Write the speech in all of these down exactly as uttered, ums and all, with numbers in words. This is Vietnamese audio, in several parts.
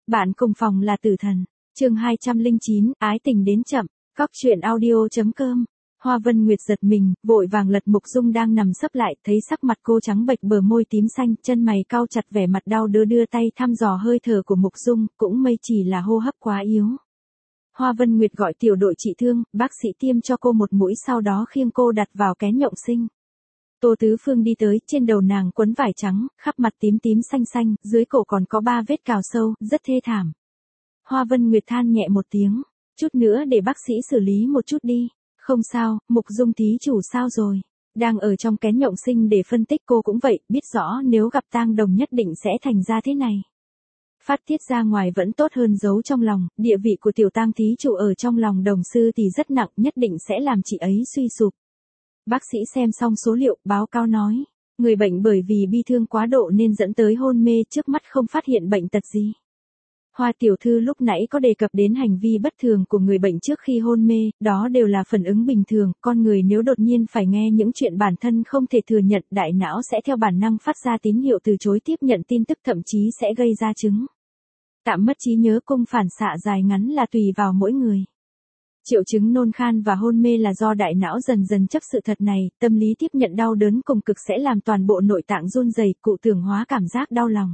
Bạn cùng phòng là tử thần. Chương hai trăm lẻ chín, ái tình đến chậm. Cóc truyện audio.com. Hoa Vân Nguyệt giật mình, vội vàng lật Mục Dung đang nằm sấp lại, thấy sắc mặt cô trắng bệch, bờ môi tím xanh, chân mày cau chặt, vẻ mặt đau đưa đưa tay thăm dò hơi thở của Mục Dung, cũng mây chỉ là hô hấp quá yếu. Hoa Vân Nguyệt gọi tiểu đội trị thương, bác sĩ tiêm cho cô một mũi, sau đó khiêng cô đặt vào kén nhộng sinh. Tô Tứ Phương đi tới, trên đầu nàng quấn vải trắng, khắp mặt tím tím xanh xanh, dưới cổ còn có ba vết cào sâu, rất thê thảm. Hoa Vân Nguyệt than nhẹ một tiếng, chút nữa để bác sĩ xử lý một chút đi. Không sao, Mục Dung thí chủ sao rồi? Đang ở trong kén nhộng sinh để phân tích, cô cũng vậy, biết rõ nếu gặp tang đồng nhất định sẽ thành ra thế này. Phát tiết ra ngoài vẫn tốt hơn giấu trong lòng, địa vị của tiểu tang thí chủ ở trong lòng đồng sư thì rất nặng, nhất định sẽ làm chị ấy suy sụp. Bác sĩ xem xong số liệu, báo cáo nói, người bệnh bởi vì bi thương quá độ nên dẫn tới hôn mê, trước mắt không phát hiện bệnh tật gì. Hoa tiểu thư lúc nãy có đề cập đến hành vi bất thường của người bệnh trước khi hôn mê, đó đều là phản ứng bình thường, con người nếu đột nhiên phải nghe những chuyện bản thân không thể thừa nhận, đại não sẽ theo bản năng phát ra tín hiệu từ chối tiếp nhận tin tức, thậm chí sẽ gây ra chứng tạm mất trí nhớ, cung phản xạ dài ngắn là tùy vào mỗi người. Triệu chứng nôn khan và hôn mê là do đại não dần dần chấp sự thật này, tâm lý tiếp nhận đau đớn cùng cực sẽ làm toàn bộ nội tạng run rẩy, cụ tưởng hóa cảm giác đau lòng.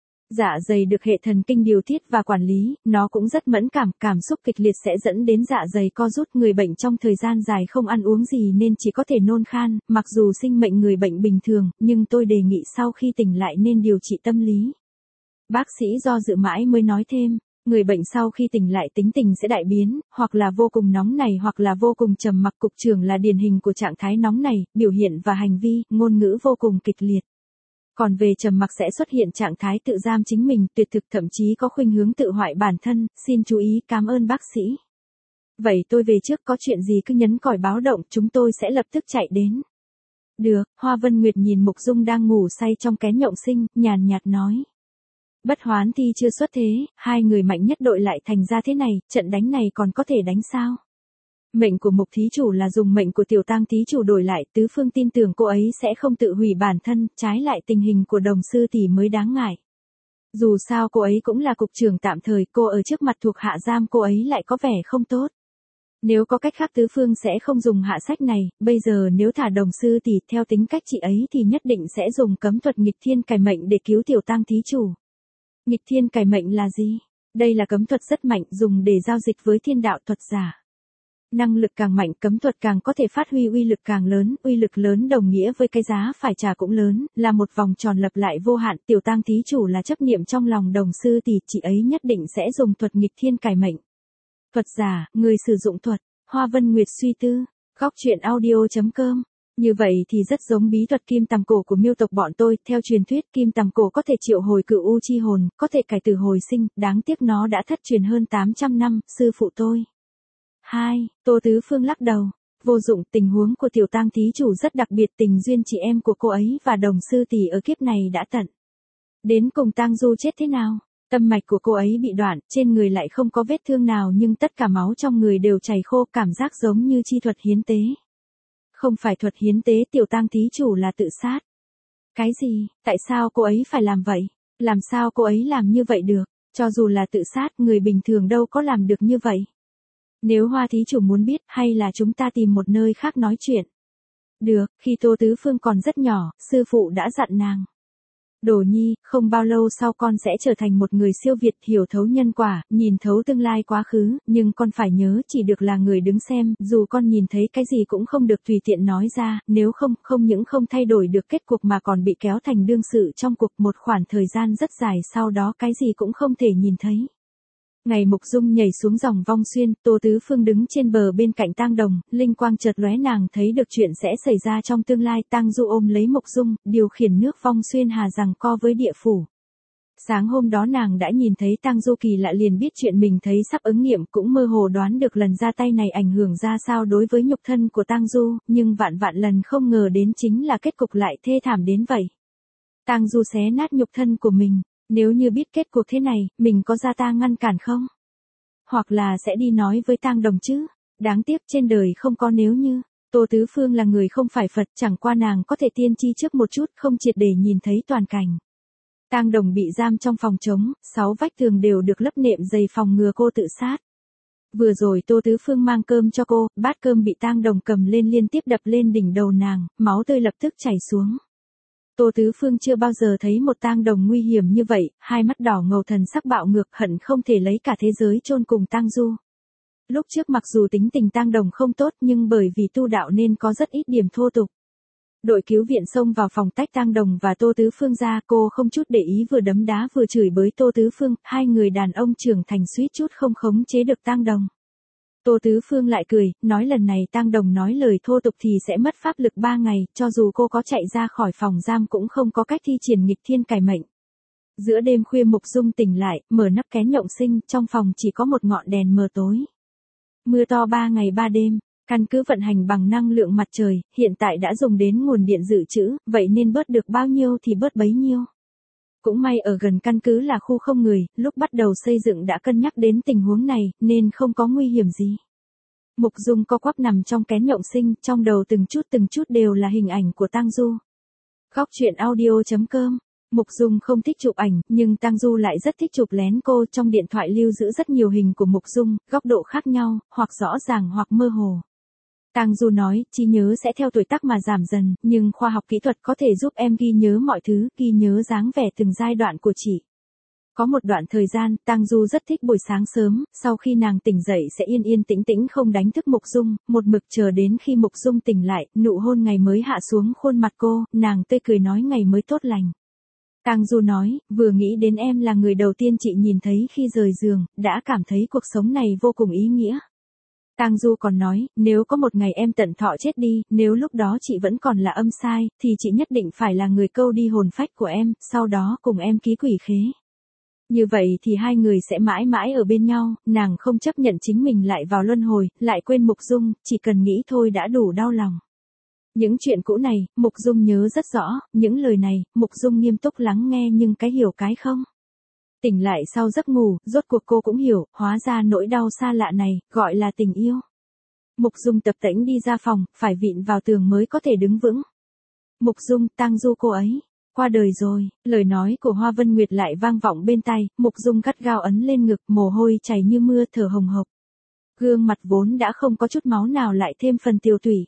Dạ dày được hệ thần kinh điều tiết và quản lý, nó cũng rất mẫn cảm, cảm xúc kịch liệt sẽ dẫn đến dạ dày co rút, người bệnh trong thời gian dài không ăn uống gì nên chỉ có thể nôn khan, mặc dù sinh mệnh người bệnh bình thường, nhưng tôi đề nghị sau khi tỉnh lại nên điều trị tâm lý. Bác sĩ do dự mãi mới nói thêm, người bệnh sau khi tỉnh lại tính tình sẽ đại biến, hoặc là vô cùng nóng nảy hoặc là vô cùng trầm mặc, cục trưởng là điển hình của trạng thái nóng nảy, biểu hiện và hành vi, ngôn ngữ vô cùng kịch liệt. Còn về trầm mặc sẽ xuất hiện trạng thái tự giam chính mình, tuyệt thực, thậm chí có khuynh hướng tự hoại bản thân, xin chú ý, cảm ơn bác sĩ. Vậy tôi về trước, có chuyện gì cứ nhấn còi báo động, chúng tôi sẽ lập tức chạy đến. Được, Hoa Vân Nguyệt nhìn Mục Dung đang ngủ say trong kén nhộng sinh, nhàn nhạt nói. Bất hoán thi chưa xuất thế, hai người mạnh nhất đội lại thành ra thế này, trận đánh này còn có thể đánh sao? Mệnh của Mục thí chủ là dùng mệnh của tiểu tang thí chủ đổi lại, Tứ Phương tin tưởng cô ấy sẽ không tự hủy bản thân, trái lại tình hình của đồng sư tỷ mới đáng ngại. Dù sao cô ấy cũng là cục trưởng tạm thời, cô ở trước mặt thuộc hạ giam cô ấy lại có vẻ không tốt. Nếu có cách khác Tứ Phương sẽ không dùng hạ sách này, bây giờ nếu thả đồng sư tỷ theo tính cách chị ấy thì nhất định sẽ dùng cấm thuật nghịch thiên cải mệnh để cứu tiểu tang thí chủ. Nghịch thiên cải mệnh là gì? Đây là cấm thuật rất mạnh, dùng để giao dịch với thiên đạo thuật giả. Năng lực càng mạnh, cấm thuật càng có thể phát huy uy lực càng lớn, uy lực lớn đồng nghĩa với cái giá phải trả cũng lớn, là một vòng tròn lặp lại vô hạn. Tiểu tang thí chủ là chấp niệm trong lòng đồng sư tỷ, chị ấy nhất định sẽ dùng thuật nghịch thiên cải mệnh. Thuật giả, người sử dụng thuật. Hoa Vân Nguyệt suy tư. Góc truyện audio.com. Như vậy thì rất giống bí thuật kim tằm cổ của miêu tộc bọn tôi, theo truyền thuyết kim tằm cổ có thể triệu hồi cửu u chi hồn, có thể cải tử hồi sinh, đáng tiếc nó đã thất truyền hơn tám trăm năm, sư phụ tôi. hai. Tô Tứ Phương lắc đầu. Vô dụng, tình huống của tiểu tang thí chủ rất đặc biệt, tình duyên chị em của cô ấy và đồng sư tỷ ở kiếp này đã tận. Đến cùng tang du chết thế nào? Tâm mạch của cô ấy bị đoạn, trên người lại không có vết thương nào nhưng tất cả máu trong người đều chảy khô, cảm giác giống như chi thuật hiến tế. Không phải thuật hiến tế, tiểu tang thí chủ là tự sát. Cái gì? Tại sao cô ấy phải làm vậy? Làm sao cô ấy làm như vậy được? Cho dù là tự sát, người bình thường đâu có làm được như vậy. Nếu Hoa thí chủ muốn biết, hay là chúng ta tìm một nơi khác nói chuyện? Được, khi Tô Tứ Phương còn rất nhỏ, sư phụ đã dặn nàng. Đồ nhi, không bao lâu sau con sẽ trở thành một người siêu việt, hiểu thấu nhân quả, nhìn thấu tương lai quá khứ, nhưng con phải nhớ chỉ được là người đứng xem, dù con nhìn thấy cái gì cũng không được tùy tiện nói ra, nếu không, không những không thay đổi được kết cục mà còn bị kéo thành đương sự trong cuộc một khoảng thời gian rất dài, sau đó cái gì cũng không thể nhìn thấy. Ngày Mục Dung nhảy xuống dòng vong xuyên, Tô Tứ Phương đứng trên bờ bên cạnh tang đồng, linh quang chợt lóe, nàng thấy được chuyện sẽ xảy ra trong tương lai. Tang Du ôm lấy Mục Dung, điều khiển nước vong xuyên hà giằng co với địa phủ. Sáng hôm đó nàng đã nhìn thấy Tang Du kỳ lạ, liền biết chuyện mình thấy sắp ứng nghiệm, cũng mơ hồ đoán được lần ra tay này ảnh hưởng ra sao đối với nhục thân của Tang Du, nhưng vạn vạn lần không ngờ đến chính là kết cục lại thê thảm đến vậy. Tang Du xé nát nhục thân của mình. Nếu như biết kết cuộc thế này, mình có ra ta ngăn cản không? Hoặc là sẽ đi nói với tang đồng chứ? Đáng tiếc trên đời không có nếu như. Tô Tứ Phương là người không phải Phật, chẳng qua nàng có thể tiên tri trước một chút, không triệt để nhìn thấy toàn cảnh. Tang Đồng bị giam trong phòng trống, sáu vách tường đều được lấp nệm dày phòng ngừa cô tự sát. Vừa rồi Tô Tứ Phương mang cơm cho cô, bát cơm bị Tang Đồng cầm lên liên tiếp đập lên đỉnh đầu nàng, máu tươi lập tức chảy xuống. Tô Tứ Phương chưa bao giờ thấy một Tang Đồng nguy hiểm như vậy, hai mắt đỏ ngầu thần sắc bạo ngược hận không thể lấy cả thế giới chôn cùng Tang Du. Lúc trước mặc dù tính tình Tang Đồng không tốt nhưng bởi vì tu đạo nên có rất ít điểm thô tục. Đội cứu viện xông vào phòng tách Tang Đồng và Tô Tứ Phương ra, cô không chút để ý vừa đấm đá vừa chửi bới Tô Tứ Phương, hai người đàn ông trưởng thành suýt chút không khống chế được Tang Đồng. Tô Tứ Phương lại cười, nói lần này Tang Đồng nói lời thô tục thì sẽ mất pháp lực ba ngày, cho dù cô có chạy ra khỏi phòng giam cũng không có cách thi triển nghịch thiên cải mệnh. Giữa đêm khuya Mục Dung tỉnh lại, mở nắp kén nhộng sinh, trong phòng chỉ có một ngọn đèn mờ tối. Mưa to ba ngày ba đêm. Căn cứ vận hành bằng năng lượng mặt trời, hiện tại đã dùng đến nguồn điện dự trữ, vậy nên bớt được bao nhiêu thì bớt bấy nhiêu. Cũng may ở gần căn cứ là khu không người, lúc bắt đầu xây dựng đã cân nhắc đến tình huống này, nên không có nguy hiểm gì. Mục Dung co quắp nằm trong kén nhộng sinh, trong đầu từng chút từng chút đều là hình ảnh của Tang Du. Góc truyện audio chấm com. Mục Dung không thích chụp ảnh, nhưng Tang Du lại rất thích chụp lén cô, trong điện thoại lưu giữ rất nhiều hình của Mục Dung, góc độ khác nhau, hoặc rõ ràng hoặc mơ hồ. Tang Du nói, trí nhớ sẽ theo tuổi tác mà giảm dần, nhưng khoa học kỹ thuật có thể giúp em ghi nhớ mọi thứ, ghi nhớ dáng vẻ từng giai đoạn của chị. Có một đoạn thời gian, Tang Du rất thích buổi sáng sớm, sau khi nàng tỉnh dậy sẽ yên yên tĩnh tĩnh không đánh thức Mục Dung, một mực chờ đến khi Mục Dung tỉnh lại, nụ hôn ngày mới hạ xuống khuôn mặt cô, nàng tươi cười nói ngày mới tốt lành. Tang Du nói, vừa nghĩ đến em là người đầu tiên chị nhìn thấy khi rời giường, đã cảm thấy cuộc sống này vô cùng ý nghĩa. Tang Du còn nói, nếu có một ngày em tận thọ chết đi, nếu lúc đó chị vẫn còn là âm sai, thì chị nhất định phải là người câu đi hồn phách của em, sau đó cùng em ký quỷ khế. Như vậy thì hai người sẽ mãi mãi ở bên nhau, nàng không chấp nhận chính mình lại vào luân hồi, lại quên Mục Dung, chỉ cần nghĩ thôi đã đủ đau lòng. Những chuyện cũ này, Mục Dung nhớ rất rõ, những lời này, Mục Dung nghiêm túc lắng nghe nhưng cái hiểu cái không. Tỉnh lại sau giấc ngủ, rốt cuộc cô cũng hiểu, hóa ra nỗi đau xa lạ này, gọi là tình yêu. Mục Dung tập tễnh đi ra phòng, phải vịn vào tường mới có thể đứng vững. Mục Dung, Tang Du cô ấy, qua đời rồi, lời nói của Hoa Vân Nguyệt lại vang vọng bên tai, Mục Dung gắt gao ấn lên ngực, mồ hôi chảy như mưa thở hồng hộc. Gương mặt vốn đã không có chút máu nào lại thêm phần tiều tụy.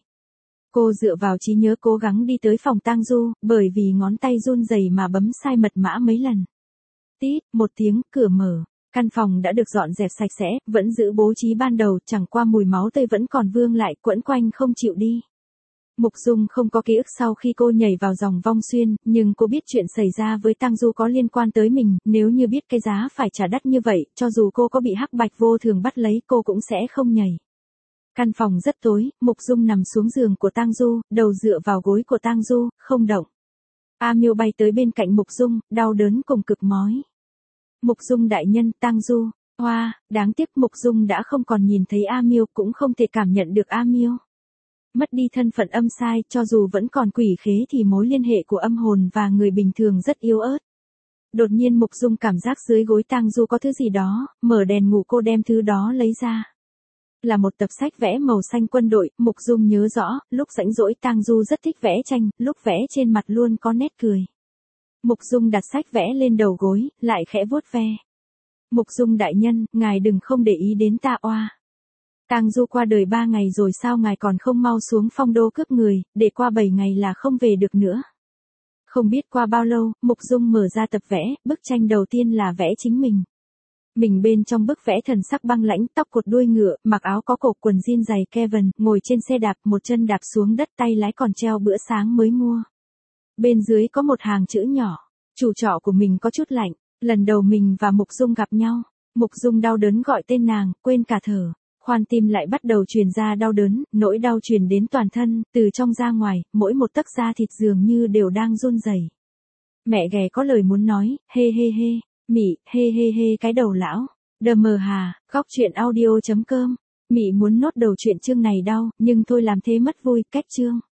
Cô dựa vào trí nhớ cố gắng đi tới phòng Tang Du, bởi vì ngón tay run rẩy mà bấm sai mật mã mấy lần. Tít, một tiếng, cửa mở. Căn phòng đã được dọn dẹp sạch sẽ, vẫn giữ bố trí ban đầu, chẳng qua mùi máu tươi vẫn còn vương lại, quẫn quanh không chịu đi. Mục Dung không có ký ức sau khi cô nhảy vào dòng vong xuyên, nhưng cô biết chuyện xảy ra với Tang Du có liên quan tới mình, nếu như biết cái giá phải trả đắt như vậy, cho dù cô có bị hắc bạch vô thường bắt lấy cô cũng sẽ không nhảy. Căn phòng rất tối, Mục Dung nằm xuống giường của Tang Du, đầu dựa vào gối của Tang Du, không động. A Miêu bay tới bên cạnh Mục Dung, đau đớn cùng cực mói. Mục Dung đại nhân, Tang Du, hoa, đáng tiếc Mục Dung đã không còn nhìn thấy A Miêu, cũng không thể cảm nhận được A Miêu. Mất đi thân phận âm sai, cho dù vẫn còn quỷ khế thì mối liên hệ của âm hồn và người bình thường rất yếu ớt. Đột nhiên Mục Dung cảm giác dưới gối Tang Du có thứ gì đó, mở đèn ngủ cô đem thứ đó lấy ra. Là một tập sách vẽ màu xanh quân đội, Mục Dung nhớ rõ, lúc rảnh rỗi Tang Du rất thích vẽ tranh, lúc vẽ trên mặt luôn có nét cười. Mục Dung đặt sách vẽ lên đầu gối, lại khẽ vuốt ve. Mục Dung đại nhân, ngài đừng không để ý đến ta oa. Tang Du qua đời ba ngày rồi sao ngài còn không mau xuống Phong Đô cướp người, để qua bảy ngày là không về được nữa. Không biết qua bao lâu, Mục Dung mở ra tập vẽ, bức tranh đầu tiên là vẽ chính mình. Mình bên trong bức vẽ thần sắc băng lãnh, tóc cột đuôi ngựa, mặc áo có cổ quần jean dày Kevin, ngồi trên xe đạp, một chân đạp xuống đất, tay lái còn treo bữa sáng mới mua. Bên dưới có một hàng chữ nhỏ, chủ trọ của mình có chút lạnh, lần đầu mình và Mục Dung gặp nhau, Mục Dung đau đớn gọi tên nàng, quên cả thở, khoan tim lại bắt đầu truyền ra đau đớn, nỗi đau truyền đến toàn thân, từ trong ra ngoài, mỗi một tấc da thịt dường như đều đang run rẩy. Mẹ ghẻ có lời muốn nói, hê hê hê, Mị, hê hê hê cái đầu lão, đờ mờ hà, góc truyện audio chấm com, Mị muốn nốt đầu chuyện chương này đau, nhưng thôi làm thế mất vui, cách chương.